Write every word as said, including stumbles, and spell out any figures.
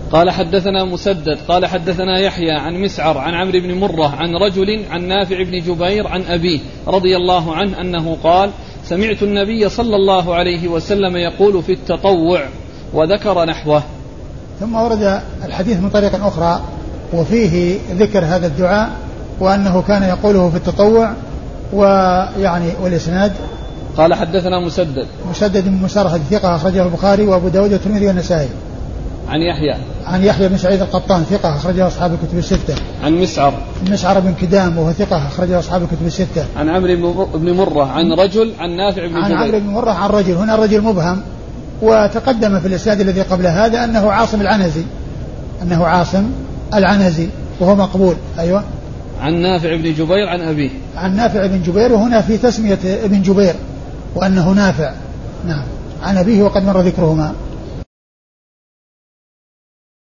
قال حدثنا مسدد قال حدثنا يحيى عن مسعر عن عمرو بن مرة عن رجل عن نافع بن جبير عن أبيه رضي الله عنه أنه قال سمعت النبي صلى الله عليه وسلم يقول في التطوع وذكر نحوه. ثم ورد الحديث من طريق أخرى وفيه ذكر هذا الدعاء وأنه كان يقوله في التطوع ويعني والإسناد. قال حدثنا مسدد مسدد بن مسرهد ثقة أخرجه البخاري وأبو داود والترمذي والنسائي. عن يحيى عن يحيى بن سعيد القطان ثقة أخرجه أصحاب الكتب الستة. عن مسعر مسعر بن كدام وهو ثقة أخرجه أصحاب الكتب الستة. عن عمرو بن مرة عن رجل عن نافع بن جبير. عن عمرو بن مرة عن رجل، هنا الرجل مبهم، وتقدم في الإسناد الذي قبل هذا أنه عاصم العنزي أنه عاصم العنزي وهو مقبول. أيوة. عن نافع بن جبير عن أبيه. عن نافع بن جبير، وهنا في تسمية ابن جبير وأنه نافع. نعم. عن أبيه وقد مر ذكرهما.